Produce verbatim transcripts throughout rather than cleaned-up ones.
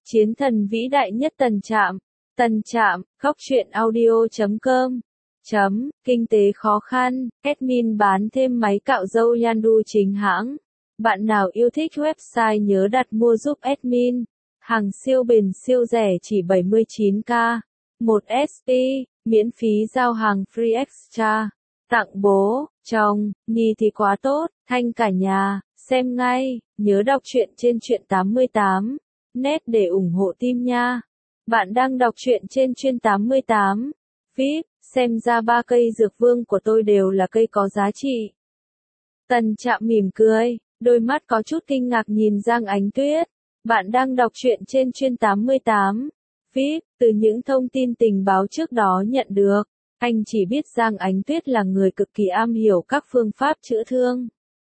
Chiến thần vĩ đại nhất Tần Trạm. Tần Trạm, khóc chuyện audio chấm com. Chấm, kinh tế khó khăn, admin bán thêm máy cạo râu Yandu chính hãng. Bạn nào yêu thích website nhớ đặt mua giúp admin. Hàng siêu bền siêu rẻ chỉ bảy mươi chín k. một ét pê, miễn phí giao hàng free extra. Tặng bố, chồng, Nhi thì quá tốt, thanh cả nhà, xem ngay, nhớ đọc truyện trên truyện tám mươi tám, net để ủng hộ team nha. Bạn đang đọc truyện trên chuyên tám mươi tám, vê i pê, xem ra ba cây dược vương của tôi đều là cây có giá trị. Tần Trạm mỉm cười, đôi mắt có chút kinh ngạc nhìn Giang Ánh Tuyết. Bạn đang đọc truyện trên chuyên tám mươi tám, vê i pê, từ những thông tin tình báo trước đó nhận được. Anh chỉ biết Giang Ánh Tuyết là người cực kỳ am hiểu các phương pháp chữa thương.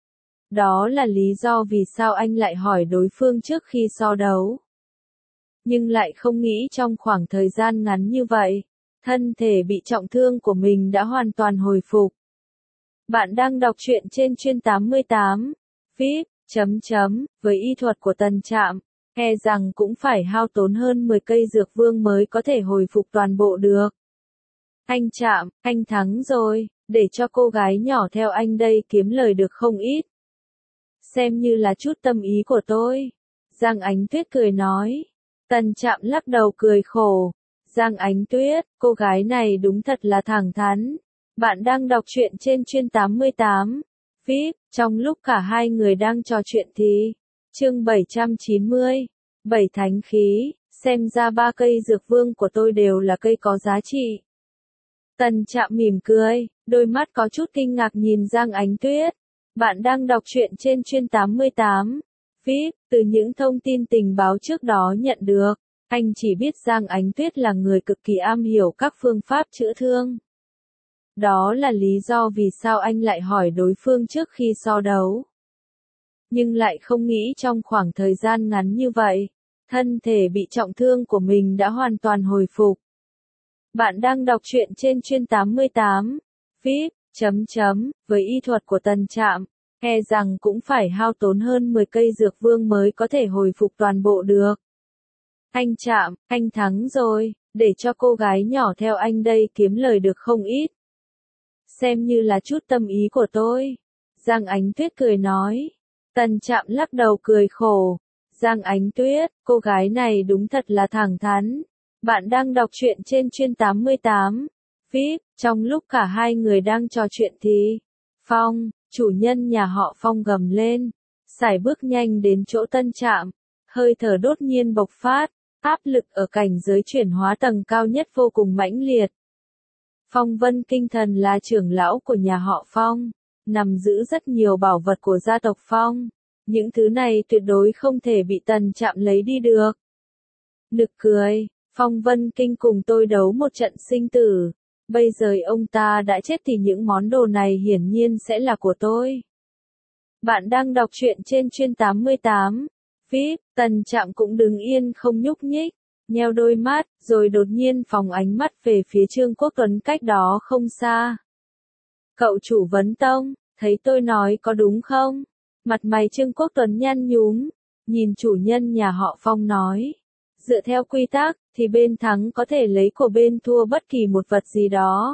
Đó là lý do vì sao anh lại hỏi đối phương trước khi so đấu. Nhưng lại không nghĩ trong khoảng thời gian ngắn như vậy, thân thể bị trọng thương của mình đã hoàn toàn hồi phục. Bạn đang đọc truyện trên chuyên tám mươi tám, vê i pê, chấm chấm, với y thuật của Tần Trạm, e rằng cũng phải hao tốn hơn mười cây dược vương mới có thể hồi phục toàn bộ được. Anh Trạm, anh thắng rồi, để cho cô gái nhỏ theo anh đây kiếm lời được không ít. Xem như là chút tâm ý của tôi. Giang Ánh Tuyết cười nói. Tần Trạm lắc đầu cười khổ. Giang Ánh Tuyết, cô gái này đúng thật là thẳng thắn. Bạn đang đọc truyện trên chuyên tám mươi tám, vê i pê, trong lúc cả hai người đang trò chuyện thì, chương bảy trăm chín mươi, bảy thánh khí, xem ra ba cây dược vương của tôi đều là cây có giá trị. Tần Trạm mỉm cười, đôi mắt có chút kinh ngạc nhìn Giang Ánh Tuyết. Bạn đang đọc truyện trên chuyên tám mươi tám, vê i pê, từ những thông tin tình báo trước đó nhận được. Anh chỉ biết Giang Ánh Tuyết là người cực kỳ am hiểu các phương pháp chữa thương. Đó là lý do vì sao anh lại hỏi đối phương trước khi so đấu. Nhưng lại không nghĩ trong khoảng thời gian ngắn như vậy, thân thể bị trọng thương của mình đã hoàn toàn hồi phục. Bạn đang đọc truyện trên chuyên tám mươi tám, vê i pê, chấm chấm, với y thuật của Tần Trạm, e rằng cũng phải hao tốn hơn mười cây dược vương mới có thể hồi phục toàn bộ được. Anh Trạm, anh thắng rồi, để cho cô gái nhỏ theo anh đây kiếm lời được không ít. Xem như là chút tâm ý của tôi. Giang Ánh Tuyết cười nói. Tần Trạm lắc đầu cười khổ. Giang Ánh Tuyết, cô gái này đúng thật là thẳng thắn. Bạn đang đọc truyện trên chuyên tám mươi tám, vê i pê, trong lúc cả hai người đang trò chuyện thì, Phong, chủ nhân nhà họ Phong gầm lên, sải bước nhanh đến chỗ Tần Trạm, hơi thở đột nhiên bộc phát, áp lực ở cảnh giới chuyển hóa tầng cao nhất vô cùng mãnh liệt. Phong Vân Kinh Thần là trưởng lão của nhà họ Phong, nắm giữ rất nhiều bảo vật của gia tộc Phong, những thứ này tuyệt đối không thể bị Tần Trạm lấy đi được. Nực cười. Phong Vân Kinh cùng tôi đấu một trận sinh tử. Bây giờ ông ta đã chết thì những món đồ này hiển nhiên sẽ là của tôi. Bạn đang đọc truyện trên chuyên tám mươi tám, vê i pê, Tần Trạm cũng đứng yên không nhúc nhích, nheo đôi mắt, rồi đột nhiên phóng ánh mắt về phía Trương Quốc Tuấn cách đó không xa. Cậu chủ Vấn Tông, thấy tôi nói có đúng không? Mặt mày Trương Quốc Tuấn nhăn nhúm, nhìn chủ nhân nhà họ Phong nói. Dựa theo quy tắc, thì bên thắng có thể lấy của bên thua bất kỳ một vật gì đó.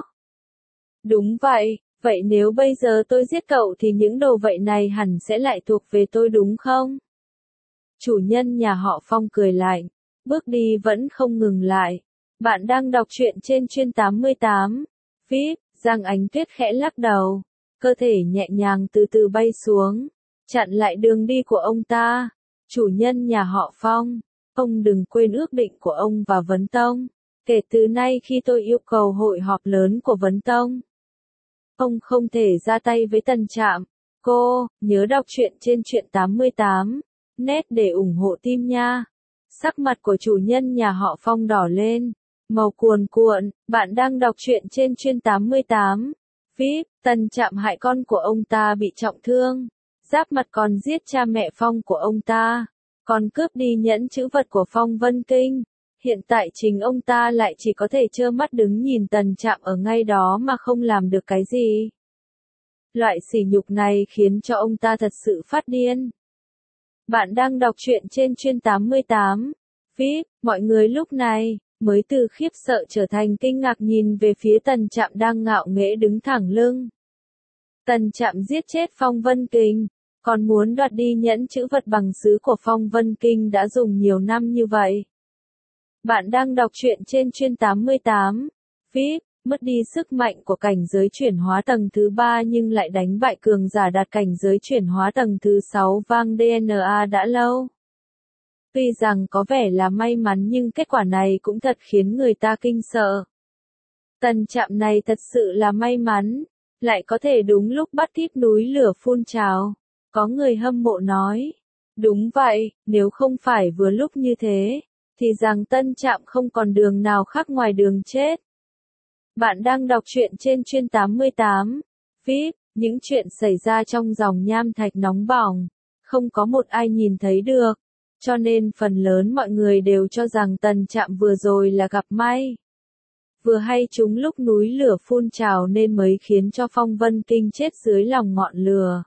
Đúng vậy, vậy nếu bây giờ tôi giết cậu thì những đồ vậy này hẳn sẽ lại thuộc về tôi đúng không? Chủ nhân nhà họ Phong cười lạnh, bước đi vẫn không ngừng lại. Bạn đang đọc truyện trên chuyên tám mươi tám, vê i pê, Giang Ánh Tuyết khẽ lắc đầu, cơ thể nhẹ nhàng từ từ bay xuống, chặn lại đường đi của ông ta. Chủ nhân nhà họ Phong. Ông đừng quên ước định của ông và Vấn Tông. Kể từ nay khi tôi yêu cầu hội họp lớn của Vấn Tông, ông không thể ra tay với Tần Trạm. Cô, nhớ đọc truyện trên truyện tám mươi tám, net để ủng hộ team nha. Sắc mặt của chủ nhân nhà họ Phong đỏ lên, màu cuồn cuộn. Bạn đang đọc truyện trên chuyên tám mươi tám, vê i pê, Tần Trạm hại con của ông ta bị trọng thương. Giáp mặt còn giết cha mẹ Phong của ông ta. Còn cướp đi nhẫn chữ vật của Phong Vân Kinh. Hiện tại chính ông ta lại chỉ có thể trơ mắt đứng nhìn Tần Trạm ở ngay đó mà không làm được cái gì. Loại sỉ nhục này khiến cho ông ta thật sự phát điên. Bạn đang đọc truyện trên chuyên tám mươi tám, vê i pê, mọi người lúc này, mới từ khiếp sợ trở thành kinh ngạc nhìn về phía Tần Trạm đang ngạo nghễ đứng thẳng lưng. Tần Trạm giết chết Phong Vân Kình, còn muốn đoạt đi nhẫn chữ vật bằng sứ của Phong Vân Kinh đã dùng nhiều năm như vậy. Bạn đang đọc truyện trên chuyên tám mươi tám, vê i pê, mất đi sức mạnh của cảnh giới chuyển hóa tầng thứ ba nhưng lại đánh bại cường giả đạt cảnh giới chuyển hóa tầng thứ sáu vang đê en a đã lâu. Tuy rằng có vẻ là may mắn nhưng kết quả này cũng thật khiến người ta kinh sợ. Tần Trạm này thật sự là may mắn, lại có thể đúng lúc bắt tiếp núi lửa phun trào. Có người hâm mộ nói, đúng vậy, nếu không phải vừa lúc như thế, thì rằng Tân Trạm không còn đường nào khác ngoài đường chết. Bạn đang đọc truyện trên chuyên tám mươi tám, vê i pê, những chuyện xảy ra trong dòng nham thạch nóng bỏng, không có một ai nhìn thấy được, cho nên phần lớn mọi người đều cho rằng Tần Trạm vừa rồi là gặp may. Vừa hay trúng lúc núi lửa phun trào nên mới khiến cho Phong Vân Kinh chết dưới lòng ngọn lửa.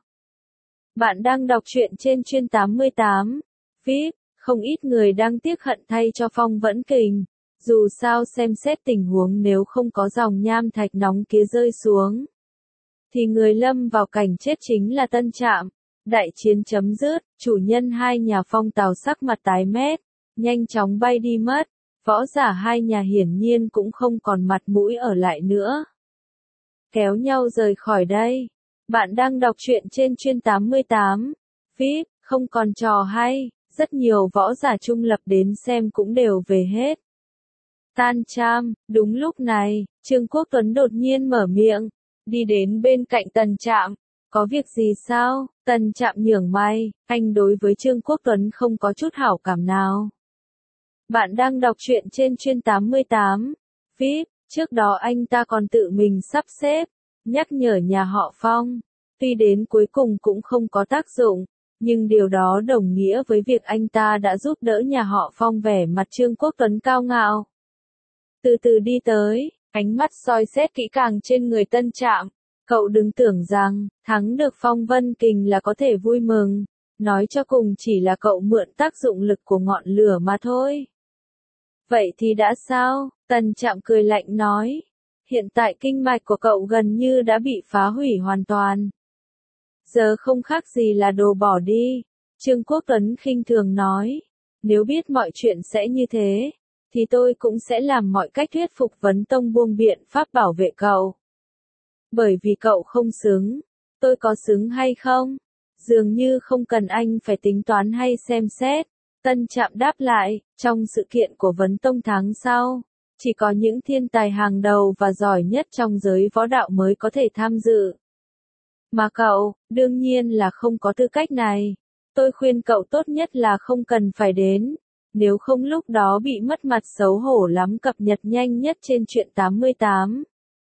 Bạn đang đọc truyện trên chuyên tám mươi tám, vê i pê, không ít người đang tiếc hận thay cho Phong Vân Kình. Dù sao xem xét tình huống nếu không có dòng nham thạch nóng kia rơi xuống, thì người lâm vào cảnh chết chính là Tân Trạm. Đại chiến chấm dứt, chủ nhân hai nhà Phong Tào sắc mặt tái mét, nhanh chóng bay đi mất, võ giả hai nhà hiển nhiên cũng không còn mặt mũi ở lại nữa. Kéo nhau rời khỏi đây. Bạn đang đọc truyện trên chuyên tám mươi tám, vê i pê, không còn trò hay, rất nhiều võ giả trung lập đến xem cũng đều về hết. Tan Tram, đúng lúc này, Trương Quốc Tuấn đột nhiên mở miệng, đi đến bên cạnh Tần Trạm. Có việc gì sao? Tần Trạm nhướng mày, anh đối với Trương Quốc Tuấn không có chút hảo cảm nào. Bạn đang đọc truyện trên chuyên tám mươi tám, vê i pê, trước đó anh ta còn tự mình sắp xếp, nhắc nhở nhà họ Phong, tuy đến cuối cùng cũng không có tác dụng, nhưng điều đó đồng nghĩa với việc anh ta đã giúp đỡ nhà họ Phong. Vẻ mặt Trương Quốc Tuấn cao ngạo. Từ từ đi tới, ánh mắt soi xét kỹ càng trên người Tân Trạm. Cậu đừng tưởng rằng, thắng được Phong Vân Kình là có thể vui mừng, nói cho cùng chỉ là cậu mượn tác dụng lực của ngọn lửa mà thôi. Vậy thì đã sao? Tần Trạm cười lạnh nói. Hiện tại kinh mạch của cậu gần như đã bị phá hủy hoàn toàn. Giờ không khác gì là đồ bỏ đi. Trương Quốc Tuấn khinh thường nói. Nếu biết mọi chuyện sẽ như thế, thì tôi cũng sẽ làm mọi cách thuyết phục Vấn Tông buông biện pháp bảo vệ cậu. Bởi vì cậu không xứng. Tôi có xứng hay không? Dường như không cần anh phải tính toán hay xem xét. Tân Trạm đáp lại, trong sự kiện của Vấn Tông tháng sau, chỉ có những thiên tài hàng đầu và giỏi nhất trong giới võ đạo mới có thể tham dự. Mà cậu, đương nhiên là không có tư cách này. Tôi khuyên cậu tốt nhất là không cần phải đến, nếu không lúc đó bị mất mặt xấu hổ lắm. Cập nhật nhanh nhất trên truyện tám mươi tám.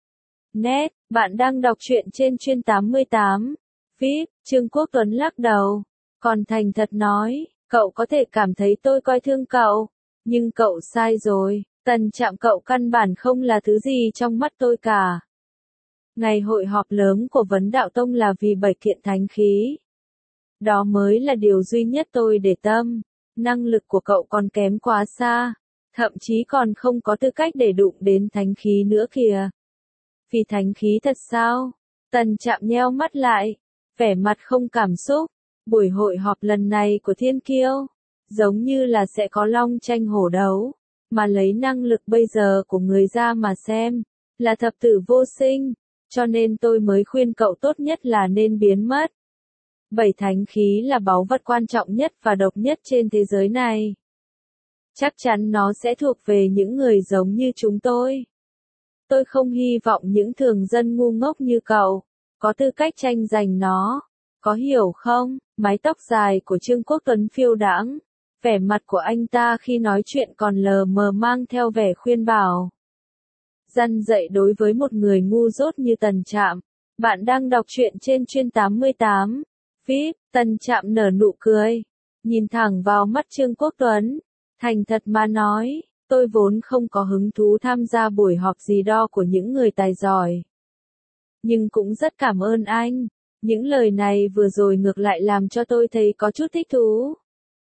Net, bạn đang đọc truyện trên chuyên tám mươi tám. vê i pê, Trương Quốc Tuấn lắc đầu, còn thành thật nói, cậu có thể cảm thấy tôi coi thường cậu, nhưng cậu sai rồi, Tần Trạm cậu căn bản không là thứ gì trong mắt tôi cả. Ngày hội họp lớn của Vấn Đạo Tông là vì bảy kiện thánh khí. Đó mới là điều duy nhất tôi để tâm, năng lực của cậu còn kém quá xa, thậm chí còn không có tư cách để đụng đến thánh khí nữa kìa. Vì thánh khí thật sao? Tần Trạm nheo mắt lại, vẻ mặt không cảm xúc. Buổi hội họp lần này của Thiên Kiêu, giống như là sẽ có long tranh hổ đấu, mà lấy năng lực bây giờ của người ra mà xem, là thập tử vô sinh, cho nên tôi mới khuyên cậu tốt nhất là nên biến mất. Bảy thánh khí là báu vật quan trọng nhất và độc nhất trên thế giới này. Chắc chắn nó sẽ thuộc về những người giống như chúng tôi. Tôi không hy vọng những thường dân ngu ngốc như cậu có tư cách tranh giành nó, có hiểu không? Mái tóc dài của Trương Quốc Tuấn phiêu đãng, vẻ mặt của anh ta khi nói chuyện còn lờ mờ mang theo vẻ khuyên bảo. Răn dạy đối với một người ngu dốt như Tần Trạm. Bạn đang đọc truyện trên chuyên tám mươi tám. vê i pê, Tần Trạm nở nụ cười, nhìn thẳng vào mắt Trương Quốc Tuấn, thành thật mà nói. Tôi vốn không có hứng thú tham gia buổi họp gì đó của những người tài giỏi. Nhưng cũng rất cảm ơn anh. Những lời này vừa rồi ngược lại làm cho tôi thấy có chút thích thú.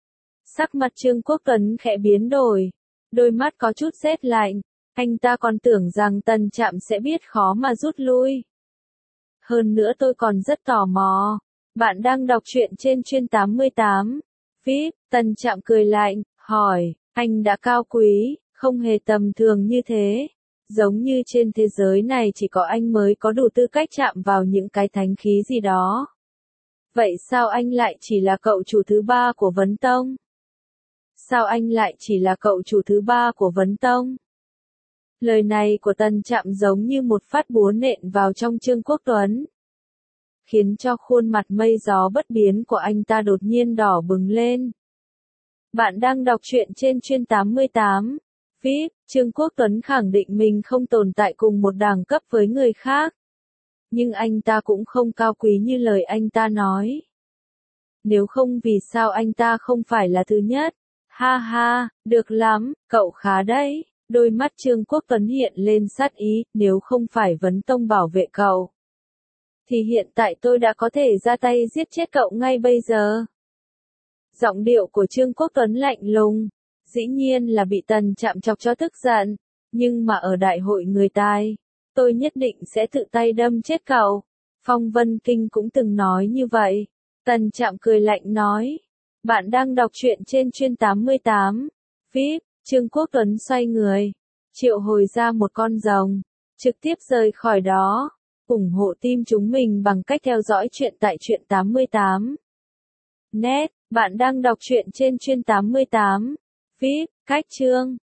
Sắc mặt Trương Quốc Tuấn khẽ biến đổi, đôi mắt có chút rét lạnh, anh ta còn tưởng rằng Tần Trạm sẽ biết khó mà rút lui. Hơn nữa tôi còn rất tò mò. Bạn đang đọc truyện trên chuyên tám mươi tám. vê i pê, Tần Trạm cười lạnh, hỏi, anh đã cao quý, không hề tầm thường như thế. Giống như trên thế giới này chỉ có anh mới có đủ tư cách chạm vào những cái thánh khí gì đó. Vậy sao anh lại chỉ là cậu chủ thứ ba của Vấn Tông? Sao anh lại chỉ là cậu chủ thứ ba của Vấn Tông? Lời này của Tần Trạm giống như một phát búa nện vào trong Trương Quốc Tuấn, khiến cho khuôn mặt mây gió bất biến của anh ta đột nhiên đỏ bừng lên. Bạn đang đọc truyện trên chuyên tám mươi tám. vê i pê, Trương Quốc Tuấn khẳng định mình không tồn tại cùng một đẳng cấp với người khác. Nhưng anh ta cũng không cao quý như lời anh ta nói. Nếu không vì sao anh ta không phải là thứ nhất? Ha ha, được lắm, cậu khá đấy. Đôi mắt Trương Quốc Tuấn hiện lên sát ý, nếu không phải Vấn Tông bảo vệ cậu, thì hiện tại tôi đã có thể ra tay giết chết cậu ngay bây giờ. Giọng điệu của Trương Quốc Tuấn lạnh lùng, dĩ nhiên là bị Tần Trạm chọc cho tức giận, nhưng mà ở đại hội người tài, tôi nhất định sẽ tự tay đâm chết cậu. Phong Vân Kinh cũng từng nói như vậy. Tần Trạm cười lạnh nói, bạn đang đọc truyện trên chuyên tám mươi tám. vê i pê, Trương Quốc Tuấn xoay người, triệu hồi ra một con rồng, trực tiếp rời khỏi đó. ủng hộ team chúng mình bằng cách theo dõi truyện tại truyện tám mươi tám. Net, bạn đang đọc truyện trên chuyên tám mươi tám. vê i pê, cách chương.